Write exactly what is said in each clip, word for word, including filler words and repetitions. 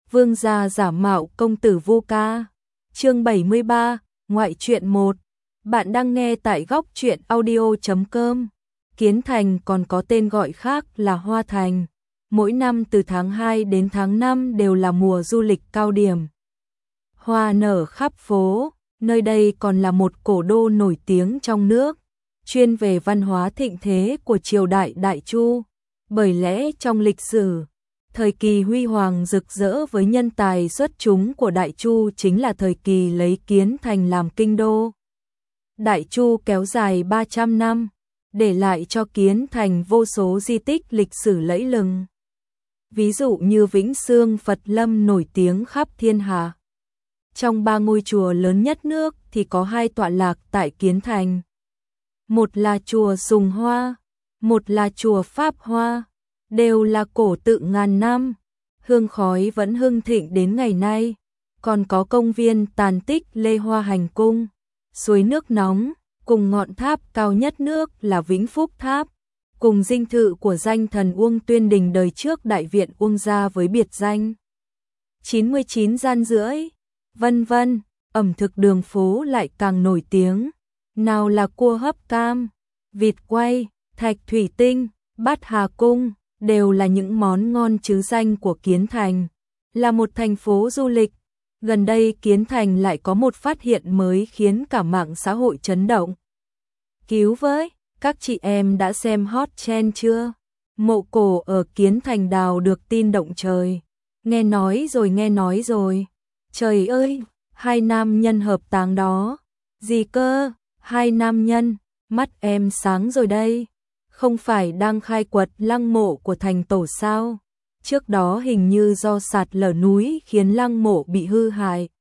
Vương gia giả mạo công tử Vu Ca. Chương bảy mươi ba, ngoại truyện một. Bạn đang nghe tại góc truyện audio chấm com. Kiến Thành còn có tên gọi khác là Hoa Thành. Mỗi năm từ tháng hai đến tháng năm đều là mùa du lịch cao điểm. Hoa nở khắp phố, nơi đây còn là một cổ đô nổi tiếng trong nước, chuyên về văn hóa thịnh thế của triều đại Đại Chu. Bởi lẽ trong lịch sử, thời kỳ huy hoàng rực rỡ với nhân tài xuất chúng của Đại Chu chính là thời kỳ lấy Kiến Thành làm kinh đô. Đại Chu kéo dài ba trăm năm, để lại cho Kiến Thành vô số di tích lịch sử lẫy lừng. Ví dụ như Vĩnh Xương Phật Lâm nổi tiếng khắp thiên hạ. Trong ba ngôi chùa lớn nhất nước thì có hai tọa lạc tại Kiến Thành. Một là chùa Sùng Hoa, một là chùa Pháp Hoa, đều là cổ tự ngàn năm, hương khói vẫn hưng thịnh đến ngày nay. Còn có công viên tàn tích Lê Hoa Hành Cung, suối nước nóng, cùng ngọn tháp cao nhất nước là Vĩnh Phúc Tháp, cùng dinh thự của danh thần Uông Tuyên Đình đời trước Đại viện Uông gia với biệt danh chín mươi chín gian rưỡi, vân vân. Ẩm thực đường phố lại càng nổi tiếng, nào là cua hấp cam, vịt quay, thạch thủy tinh, bát hà cung, đều là những món ngon chứ danh của Kiến Thành. Là một thành phố du lịch, gần đây Kiến Thành lại có một phát hiện mới khiến cả mạng xã hội chấn động. Cứu với, các chị em đã xem hot trend chưa? Mộ cổ ở Kiến Thành đào được tin động trời. Nghe nói rồi nghe nói rồi. Trời ơi, hai nam nhân hợp táng đó. Gì cơ, hai nam nhân, mắt em sáng rồi đây. Không phải đang khai quật lăng mộ của thành tổ sao? Trước đó hình như do sạt lở núi khiến lăng mộ bị hư hại,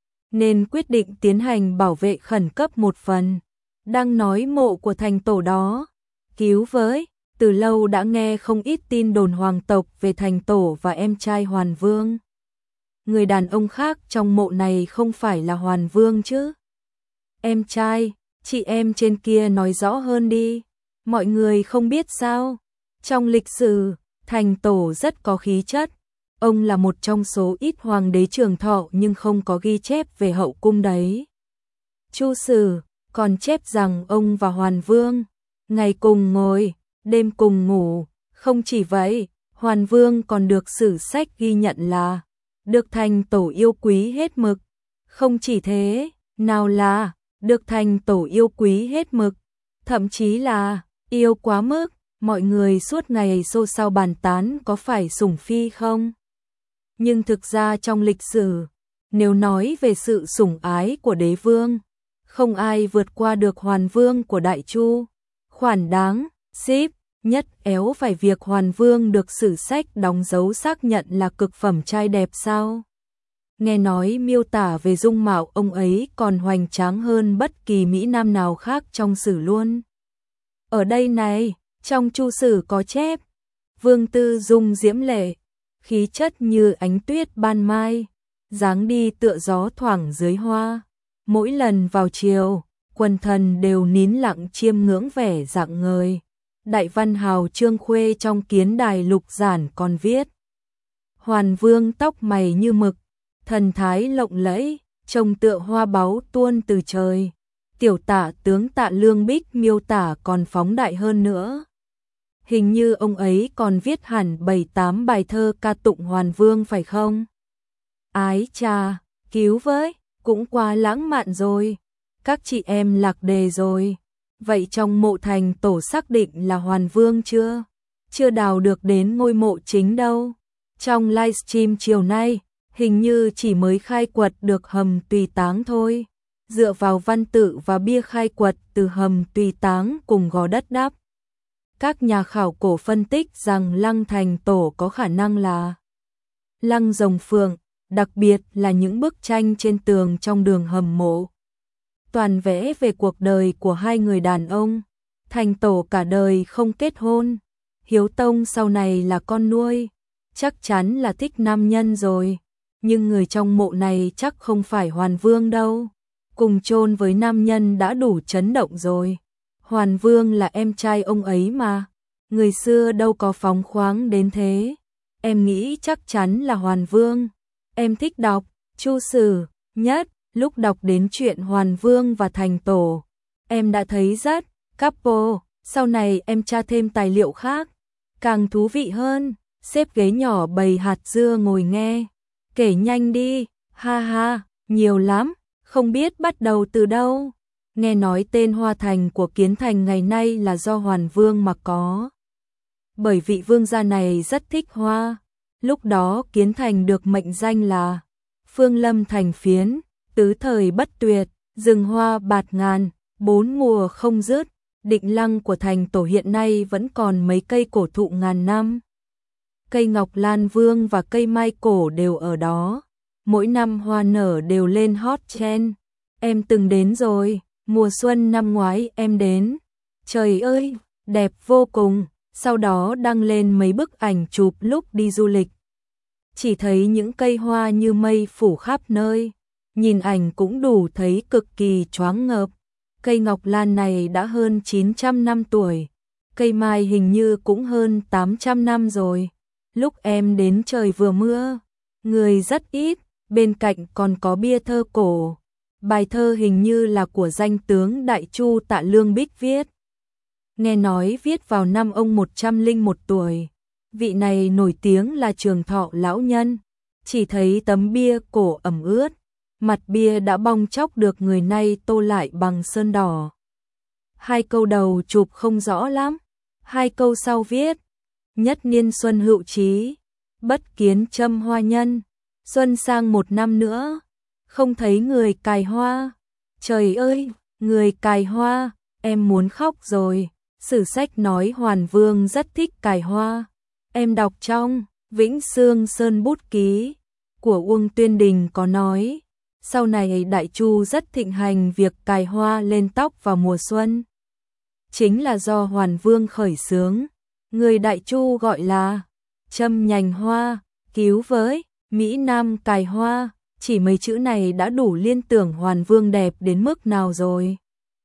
nên quyết định tiến hành bảo vệ khẩn cấp một phần. Đang nói mộ của thành tổ đó. Cứu với, từ lâu đã nghe không ít tin đồn hoàng tộc về thành tổ và em trai Hoàn Vương. Người đàn ông khác trong mộ này không phải là Hoàn Vương chứ? Em trai, chị em trên kia nói rõ hơn đi. Mọi người không biết sao? Trong lịch sử, thành tổ rất có khí chất. Ông là một trong số ít hoàng đế trường thọ nhưng không có ghi chép về hậu cung đấy. Chu Sử còn chép rằng ông và Hoàn Vương ngày cùng ngồi, đêm cùng ngủ. Không chỉ vậy, Hoàn Vương còn được sử sách ghi nhận là được thành tổ yêu quý hết mực. Không chỉ thế, nào là được thành tổ yêu quý hết mực, thậm chí là yêu quá mức. Mọi người suốt ngày xôn xao bàn tán có phải sủng phi không? Nhưng thực ra trong lịch sử, nếu nói về sự sủng ái của đế vương, không ai vượt qua được Hoàn Vương của Đại Chu. Khoản đáng, ship, nhất éo phải việc Hoàn Vương được sử sách đóng dấu xác nhận là cực phẩm trai đẹp sao? Nghe nói miêu tả về dung mạo ông ấy còn hoành tráng hơn bất kỳ mỹ nam nào khác trong sử luôn. Ở đây này, trong Chu Sử có chép, Vương tư dung diễm lệ, khí chất như ánh tuyết ban mai, dáng đi tựa gió thoảng dưới hoa. Mỗi lần vào chiều, quần thần đều nín lặng chiêm ngưỡng vẻ rạng ngời. Đại văn hào Trương Khuê trong Kiến Đài Lục Giản còn viết, Hoàn Vương tóc mày như mực, thần thái lộng lẫy, trông tựa hoa báu tuôn từ trời. Tiểu tả tướng Tạ Lương Bích miêu tả còn phóng đại hơn nữa. Hình như ông ấy còn viết hẳn bảy tám bài thơ ca tụng Hoàn Vương phải không? Ái chà, cứu với, cũng quá lãng mạn rồi. Các chị em lạc đề rồi. Vậy trong mộ thành tổ xác định là Hoàn Vương chưa? Chưa đào được đến ngôi mộ chính đâu. Trong livestream chiều nay, hình như chỉ mới khai quật được hầm tùy táng thôi. Dựa vào văn tự và bia khai quật từ hầm tùy táng cùng gò đất đắp, các nhà khảo cổ phân tích rằng lăng thành tổ có khả năng là lăng rồng phượng, đặc biệt là những bức tranh trên tường trong đường hầm mộ. Toàn vẽ về cuộc đời của hai người đàn ông. Thành tổ cả đời không kết hôn. Hiếu tông sau này là con nuôi. Chắc chắn là thích nam nhân rồi. Nhưng người trong mộ này chắc không phải Hoàn Vương đâu. Cùng chôn với nam nhân đã đủ chấn động rồi. Hoàn Vương là em trai ông ấy mà. Người xưa đâu có phóng khoáng đến thế. Em nghĩ chắc chắn là Hoàn Vương. Em thích đọc Chu Sử nhất, lúc đọc đến chuyện Hoàn Vương và Thành Tổ, em đã thấy rất couple, sau này em tra thêm tài liệu khác, càng thú vị hơn, xếp ghế nhỏ bày hạt dưa ngồi nghe, kể nhanh đi, ha ha, nhiều lắm, không biết bắt đầu từ đâu. Nghe nói tên Hoa Thành của Kiến Thành ngày nay là do Hoàn Vương mà có. Bởi vị vương gia này rất thích hoa, lúc đó Kiến Thành được mệnh danh là Phương Lâm Thành Phiến, tứ thời bất tuyệt, rừng hoa bạt ngàn, bốn mùa không dứt. Định lăng của Thành Tổ hiện nay vẫn còn mấy cây cổ thụ ngàn năm. Cây ngọc lan vương và cây mai cổ đều ở đó. Mỗi năm hoa nở đều lên hot trend. Em từng đến rồi, mùa xuân năm ngoái em đến. Trời ơi, đẹp vô cùng, sau đó đăng lên mấy bức ảnh chụp lúc đi du lịch. Chỉ thấy những cây hoa như mây phủ khắp nơi, nhìn ảnh cũng đủ thấy cực kỳ choáng ngợp. Cây ngọc lan này đã hơn chín trăm năm tuổi, cây mai hình như cũng hơn tám trăm năm rồi. Lúc em đến trời vừa mưa, người rất ít, bên cạnh còn có bia thơ cổ. Bài thơ hình như là của danh tướng Đại Chu Tạ Lương Bích viết. Nghe nói viết vào năm ông một trăm lẻ một tuổi. Vị này nổi tiếng là Trường Thọ lão nhân, chỉ thấy tấm bia cổ ẩm ướt. Mặt bia đã bong tróc được người nay tô lại bằng sơn đỏ. Hai câu đầu chụp không rõ lắm, hai câu sau viết: nhất niên xuân hữu trí, bất kiến châm hoa nhân, xuân sang một năm nữa, không thấy người cài hoa. Trời ơi, người cài hoa, em muốn khóc rồi. Sử sách nói Hoàn Vương rất thích cài hoa. Em đọc trong Vĩnh Sương Sơn Bút Ký của Uông Tuyên Đình có nói, sau này Đại Chu rất thịnh hành việc cài hoa lên tóc vào mùa xuân. Chính là do Hoàn Vương khởi xướng, người Đại Chu gọi là châm nhành hoa, cứu với Mỹ Nam cài hoa, chỉ mấy chữ này đã đủ liên tưởng Hoàn Vương đẹp đến mức nào rồi.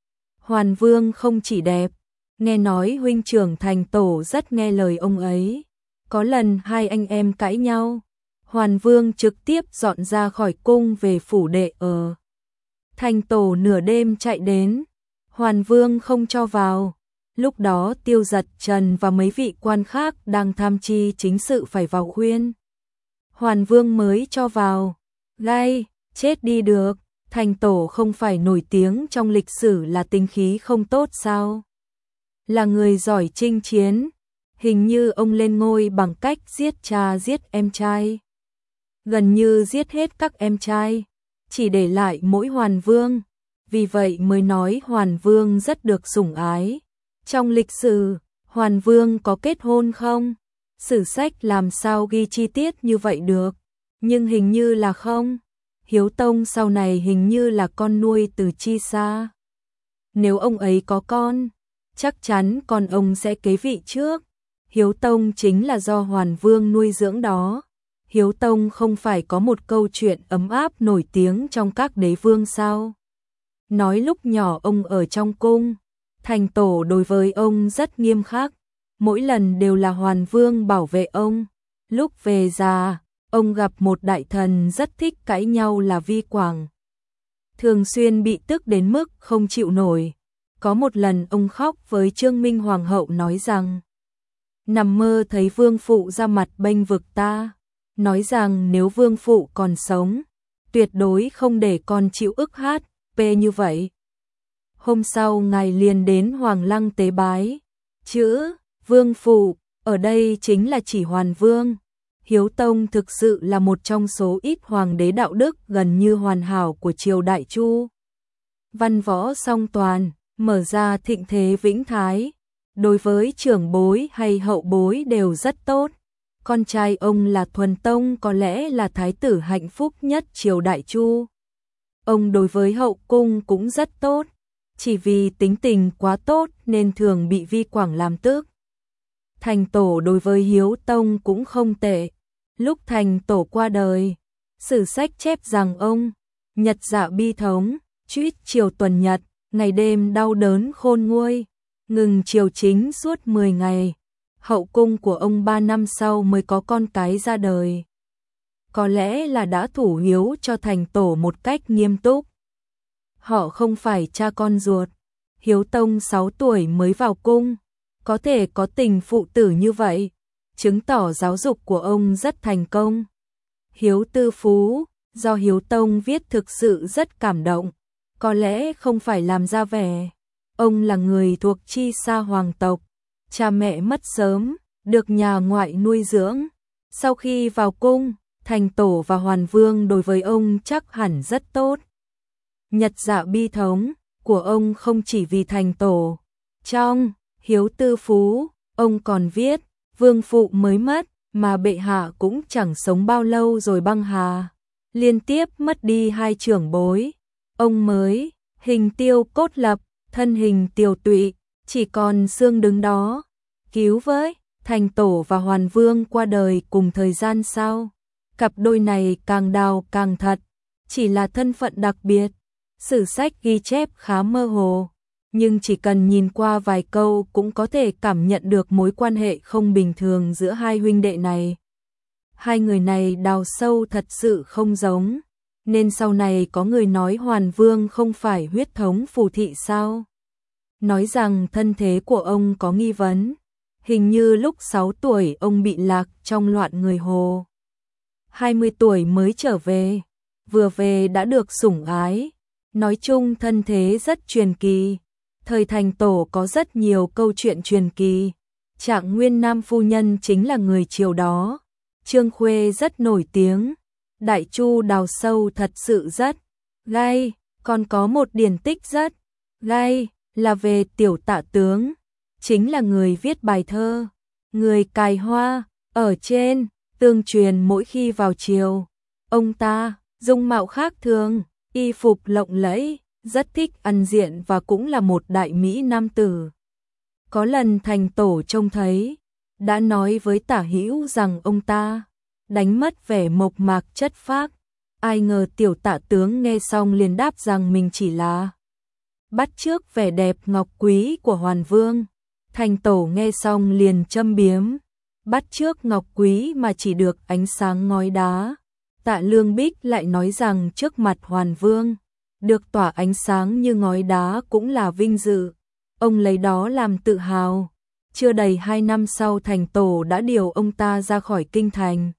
Hoàn Vương không chỉ đẹp, nghe nói huynh trưởng Thành Tổ rất nghe lời ông ấy. Có lần hai anh em cãi nhau, Hoàn Vương trực tiếp dọn ra khỏi cung về phủ đệ ở. Thành Tổ nửa đêm chạy đến, Hoàn Vương không cho vào. Lúc đó Tiêu Giật Trần và mấy vị quan khác đang tham chi chính sự phải vào khuyên. Hoàn Vương mới cho vào. Gai, chết đi được, Thành Tổ không phải nổi tiếng trong lịch sử là tính khí không tốt sao? Là người giỏi chinh chiến, hình như ông lên ngôi bằng cách giết cha giết em trai. Gần như giết hết các em trai, chỉ để lại mỗi Hoàn Vương, vì vậy mới nói Hoàn Vương rất được sủng ái. Trong lịch sử, Hoàn Vương có kết hôn không? Sử sách làm sao ghi chi tiết như vậy được, nhưng hình như là không. Hiếu Tông sau này hình như là con nuôi từ Chi Sa. Nếu ông ấy có con, chắc chắn con ông sẽ kế vị trước. Hiếu Tông chính là do Hoàn Vương nuôi dưỡng đó. Hiếu Tông không phải có một câu chuyện ấm áp nổi tiếng trong các đế vương sao? Nói lúc nhỏ ông ở trong cung, Thành Tổ đối với ông rất nghiêm khắc, mỗi lần đều là Hoàn Vương bảo vệ ông. Lúc về già, ông gặp một đại thần rất thích cãi nhau là Vi Quảng. Thường xuyên bị tức đến mức không chịu nổi. Có một lần ông khóc với Trương Minh Hoàng hậu nói rằng, nằm mơ thấy vương phụ ra mặt bênh vực ta, nói rằng nếu vương phụ còn sống, tuyệt đối không để con chịu ức hát, pê như vậy. Hôm sau ngài liền đến Hoàng Lăng tế bái. Chữ vương phụ ở đây chính là chỉ Hoàn Vương. Hiếu Tông thực sự là một trong số ít hoàng đế đạo đức gần như hoàn hảo của triều Đại Chu. Văn võ song toàn, mở ra thịnh thế vĩnh thái. Đối với trưởng bối hay hậu bối đều rất tốt. Con trai ông là Thuần Tông có lẽ là thái tử hạnh phúc nhất triều Đại Chu. Ông đối với hậu cung cũng rất tốt, chỉ vì tính tình quá tốt nên thường bị Vi Quảng làm tức. Thành Tổ đối với Hiếu Tông cũng không tệ. Lúc Thành Tổ qua đời, sử sách chép rằng ông nhật dạ bi thống, truýt triều tuần nhật, ngày đêm đau đớn khôn nguôi, ngừng triều chính suốt mười ngày. Hậu cung của ông ba năm sau mới có con cái ra đời. có lẽ là đã thủ hiếu cho thành tổ một cách nghiêm túc. Họ không phải cha con ruột. Hiếu Tông sáu tuổi mới vào cung, có thể có tình phụ tử như vậy, chứng tỏ giáo dục của ông rất thành công. Hiếu Tư Phú, do Hiếu Tông viết thực sự rất cảm động, có lẽ không phải làm ra vẻ. Ông là người thuộc chi xa hoàng tộc, cha mẹ mất sớm, được nhà ngoại nuôi dưỡng. Sau khi vào cung, thành tổ và hoàn vương đối với ông chắc hẳn rất tốt. Nhật dạ bi thống của ông không chỉ vì thành tổ. Trong Hiếu Tư Phú, ông còn viết, vương phụ mới mất, mà bệ hạ cũng chẳng sống bao lâu rồi băng hà. Liên tiếp mất đi hai trưởng bối. Ông mới, hình tiêu cốt lập, thân hình tiều tụy, chỉ còn xương đứng đó. Cứu với, thành tổ và hoàn vương qua đời cùng thời gian sau. Cặp đôi này càng đào càng thật, chỉ là thân phận đặc biệt. Sử sách ghi chép khá mơ hồ, nhưng chỉ cần nhìn qua vài câu cũng có thể cảm nhận được mối quan hệ không bình thường giữa hai huynh đệ này. Hai người này đào sâu thật sự không giống, nên sau này có người nói Hoàn Vương không phải huyết thống phù thị sao? Nói rằng thân thế của ông có nghi vấn, hình như lúc sáu tuổi ông bị lạc trong loạn người Hồ. hai mươi tuổi mới trở về, vừa về đã được sủng ái. Nói chung thân thế rất truyền kỳ. Thời thành tổ có rất nhiều câu chuyện truyền kỳ. Trạng Nguyên Nam phu nhân chính là người triều đó. Trương Khuê rất nổi tiếng. Đại Chu đào sâu thật sự rất gai. Còn có một điển tích rất gai là về Tiểu Tạ Tướng, chính là người viết bài thơ Người cài hoa. Ở trên tương truyền mỗi khi vào triều, ông ta dung mạo khác thường, y phục lộng lẫy, rất thích ăn diện và cũng là một đại mỹ nam tử. Có lần thành tổ trông thấy, đã nói với Tả Hữu rằng ông ta đánh mất vẻ mộc mạc chất phác. Ai ngờ Tiểu Tạ Tướng nghe xong liền đáp rằng mình chỉ là bắt chước vẻ đẹp ngọc quý của Hoàn Vương. Thành tổ nghe xong liền châm biếm, bắt chước ngọc quý mà chỉ được ánh sáng ngói đá. Tạ Lương Bích lại nói rằng trước mặt Hoàn Vương, được tỏa ánh sáng như ngói đá cũng là vinh dự. Ông lấy đó làm tự hào. Chưa đầy hai năm sau thành tổ đã điều ông ta ra khỏi kinh thành.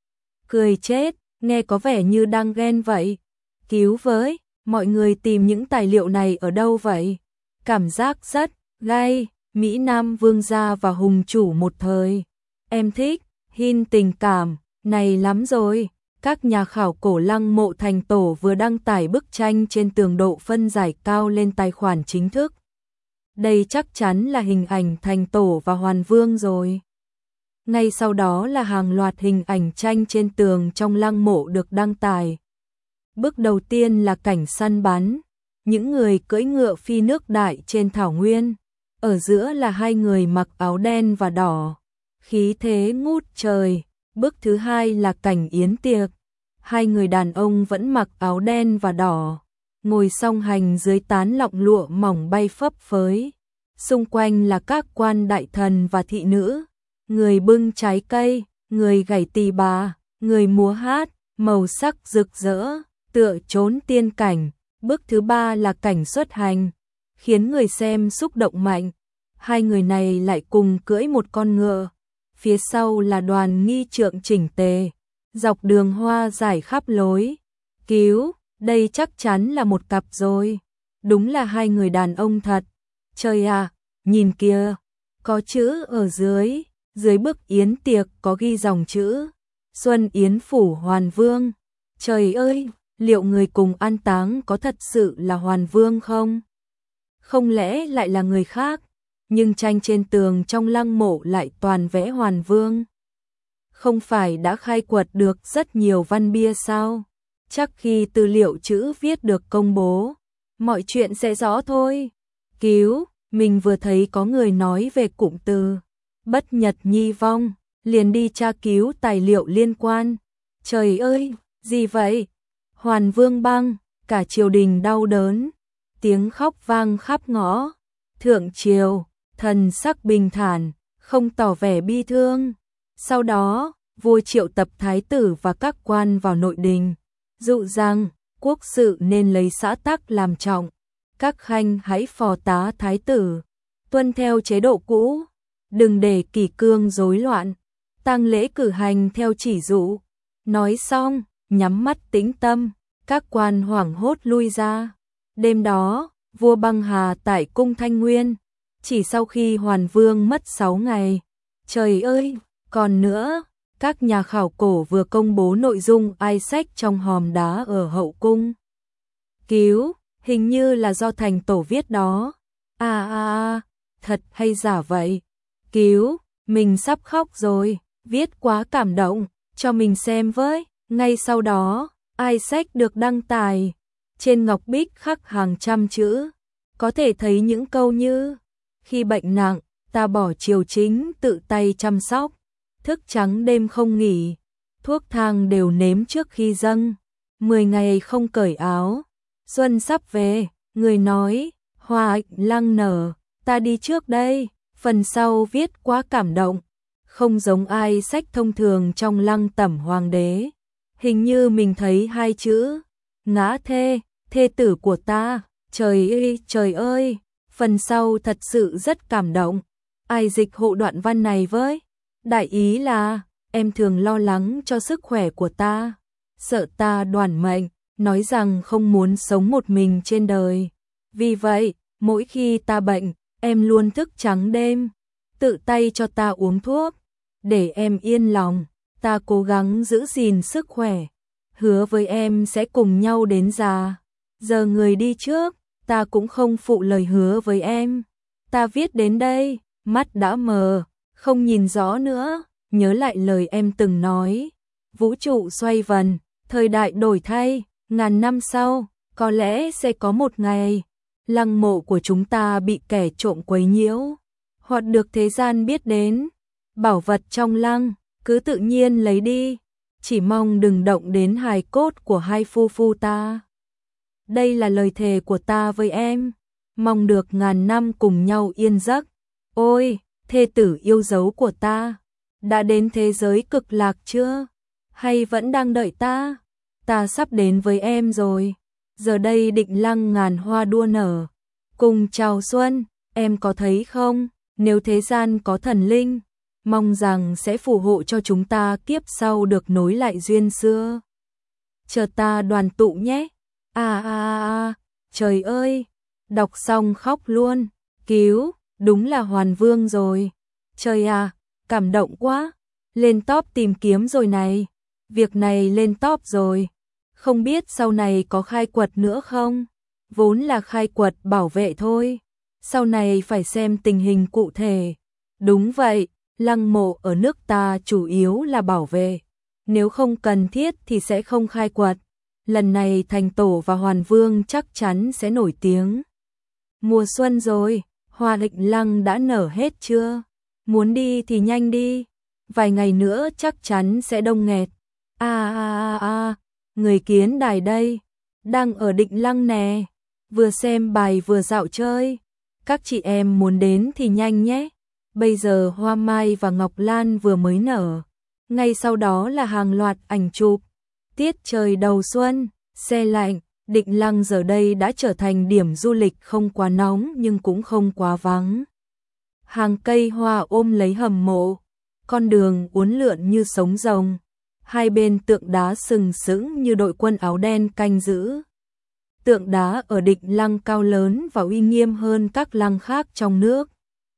Cười chết, nghe có vẻ như đang ghen vậy. Cứu với, mọi người tìm những tài liệu này ở đâu vậy? Cảm giác rất gai, Mỹ Nam vương gia và hùng chủ một thời. Em thích, hin tình cảm, này lắm rồi. Các nhà khảo cổ lăng mộ thành tổ vừa đăng tải bức tranh trên tường độ phân giải cao lên tài khoản chính thức. Đây chắc chắn là hình ảnh thành tổ và Hoàn Vương rồi. Ngay sau đó là hàng loạt hình ảnh tranh trên tường trong lăng mộ được đăng tải. Bức đầu tiên là cảnh săn bắn, những người cưỡi ngựa phi nước đại trên thảo nguyên. Ở giữa là hai người mặc áo đen và đỏ, khí thế ngút trời. Bức thứ hai là cảnh yến tiệc. Hai người đàn ông vẫn mặc áo đen và đỏ, ngồi song hành dưới tán lọng lụa mỏng bay phấp phới. Xung quanh là các quan đại thần và thị nữ, người bưng trái cây, người gảy tỳ bà, người múa hát, màu sắc rực rỡ, tựa trốn tiên cảnh. Bức thứ ba là cảnh xuất hành, khiến người xem xúc động mạnh. Hai người này lại cùng cưỡi một con ngựa. Phía sau là đoàn nghi trượng chỉnh tề, dọc đường hoa rải khắp lối. Cứu, đây chắc chắn là một cặp rồi. Đúng là hai người đàn ông thật. Trời à, nhìn kìa, có chữ ở dưới, dưới bức yến tiệc có ghi dòng chữ Xuân Yến Phủ Hoàn Vương. Trời ơi, liệu người cùng an táng có thật sự là Hoàn Vương không? Không lẽ lại là người khác? Nhưng tranh trên tường trong lăng mộ lại toàn vẽ Hoàn Vương. Không phải đã khai quật được rất nhiều văn bia sao? Chắc khi tư liệu chữ viết được công bố, mọi chuyện sẽ rõ thôi. Cứu, mình vừa thấy có người nói về cụm từ bất nhật nhi vong, liền đi tra cứu tài liệu liên quan. Trời ơi, gì vậy? Hoàn Vương băng, cả triều đình đau đớn, tiếng khóc vang khắp ngõ. Thượng triều, thần sắc bình thản, không tỏ vẻ bi thương. Sau đó, vua triệu tập thái tử và các quan vào nội đình, dụ rằng quốc sự nên lấy xã tắc làm trọng, các khanh hãy phò tá thái tử, tuân theo chế độ cũ, đừng để kỷ cương rối loạn, tang lễ cử hành theo chỉ dụ. Nói xong, nhắm mắt tĩnh tâm, các quan hoảng hốt lui ra. Đêm đó, vua băng hà tại cung Thanh Nguyên, chỉ sau khi Hoàn Vương mất sáu ngày. Trời ơi, còn nữa, các nhà khảo cổ vừa công bố nội dung ai sách trong hòm đá ở hậu cung. Cứu, hình như là do thành tổ viết đó. À à à, thật hay giả vậy? Cứu, mình sắp khóc rồi, viết quá cảm động, cho mình xem với. Ngay sau đó, ai sách được đăng tải. Trên ngọc bích khắc hàng trăm chữ, có thể thấy những câu như: khi bệnh nặng, ta bỏ triều chính tự tay chăm sóc, thức trắng đêm không nghỉ, thuốc thang đều nếm trước khi dâng, mười ngày không cởi áo, xuân sắp về, người nói, hoa hạnh lăng nở, ta đi trước đây. Phần sau viết quá cảm động, không giống ai sách thông thường trong lăng tẩm hoàng đế. Hình như mình thấy hai chữ, ngã thê, thê tử của ta, trời ơi, trời ơi, phần sau thật sự rất cảm động. Ai dịch hộ đoạn văn này với? Đại ý là, em thường lo lắng cho sức khỏe của ta, sợ ta đoản mệnh, nói rằng không muốn sống một mình trên đời. Vì vậy, mỗi khi ta bệnh, em luôn thức trắng đêm, tự tay cho ta uống thuốc, để em yên lòng, ta cố gắng giữ gìn sức khỏe, hứa với em sẽ cùng nhau đến già. Giờ người đi trước, ta cũng không phụ lời hứa với em. Ta viết đến đây, mắt đã mờ, không nhìn rõ nữa, nhớ lại lời em từng nói. Vũ trụ xoay vần, thời đại đổi thay, ngàn năm sau, có lẽ sẽ có một ngày, lăng mộ của chúng ta bị kẻ trộm quấy nhiễu, hoặc được thế gian biết đến. Bảo vật trong lăng, cứ tự nhiên lấy đi, chỉ mong đừng động đến hài cốt của hai phu phu ta. Đây là lời thề của ta với em, mong được ngàn năm cùng nhau yên giấc. Ôi, thê tử yêu dấu của ta, đã đến thế giới cực lạc chưa? Hay vẫn đang đợi ta? Ta sắp đến với em rồi. Giờ đây Định Lăng ngàn hoa đua nở, cùng chào xuân, em có thấy không? Nếu thế gian có thần linh, mong rằng sẽ phù hộ cho chúng ta kiếp sau được nối lại duyên xưa. Chờ ta đoàn tụ nhé. À à à, trời ơi, đọc xong khóc luôn. Cứu, đúng là Hoàn Vương rồi. Trời à, cảm động quá. Lên top tìm kiếm rồi này. Việc này lên top rồi. Không biết sau này có khai quật nữa không? Vốn là khai quật bảo vệ thôi. Sau này phải xem tình hình cụ thể. Đúng vậy, lăng mộ ở nước ta chủ yếu là bảo vệ. Nếu không cần thiết thì sẽ không khai quật. Lần này thành tổ và Hoàn Vương chắc chắn sẽ nổi tiếng. Mùa xuân rồi, hoa Định Lăng đã nở hết chưa? Muốn đi thì nhanh đi. Vài ngày nữa chắc chắn sẽ đông nghẹt. À à à à, người kiến đài đây. Đang ở Định Lăng nè. Vừa xem bài vừa dạo chơi. Các chị em muốn đến thì nhanh nhé. Bây giờ hoa mai và ngọc lan vừa mới nở. Ngay sau đó là hàng loạt ảnh chụp. Tiết trời đầu xuân, se lạnh, Định Lăng giờ đây đã trở thành điểm du lịch không quá nóng nhưng cũng không quá vắng. Hàng cây hoa ôm lấy hầm mộ, con đường uốn lượn như sống rồng, hai bên tượng đá sừng sững như đội quân áo đen canh giữ. Tượng đá ở Định Lăng cao lớn và uy nghiêm hơn các lăng khác trong nước.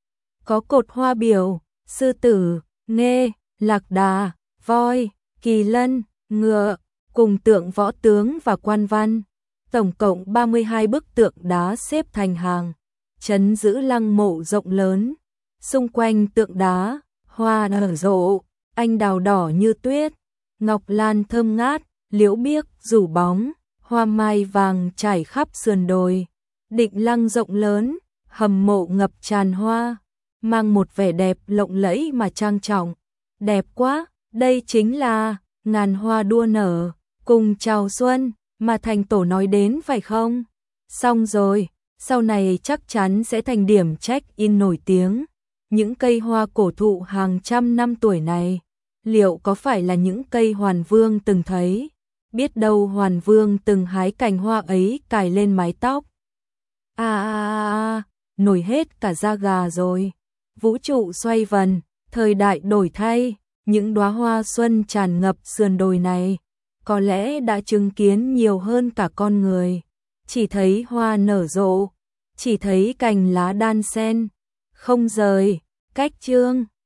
Có cột hoa biểu, sư tử, nghê, lạc đà, voi, kỳ lân, ngựa, cùng tượng võ tướng và quan văn. Tổng cộng ba mươi hai bức tượng đá xếp thành hàng, trấn giữ lăng mộ rộng lớn. Xung quanh tượng đá, hoa nở rộ, anh đào đỏ như tuyết, ngọc lan thơm ngát, liễu biếc rủ bóng, hoa mai vàng trải khắp sườn đồi. Định Lăng rộng lớn, hầm mộ ngập tràn hoa, mang một vẻ đẹp lộng lẫy mà trang trọng. Đẹp quá, đây chính là ngàn hoa đua nở, cùng chào xuân mà thành tổ nói đến phải không? Xong rồi, sau này chắc chắn sẽ thành điểm check-in nổi tiếng. Những cây hoa cổ thụ hàng trăm năm tuổi này, liệu có phải là những cây Hoàn Vương từng thấy? Biết đâu Hoàn Vương từng hái cành hoa ấy cài lên mái tóc. A a a a, nổi hết cả da gà rồi. Vũ trụ xoay vần, thời đại đổi thay, những đóa hoa xuân tràn ngập sườn đồi này, có lẽ đã chứng kiến nhiều hơn cả con người. Chỉ thấy hoa nở rộ, chỉ thấy cành lá đan xen, không rời, cách chương.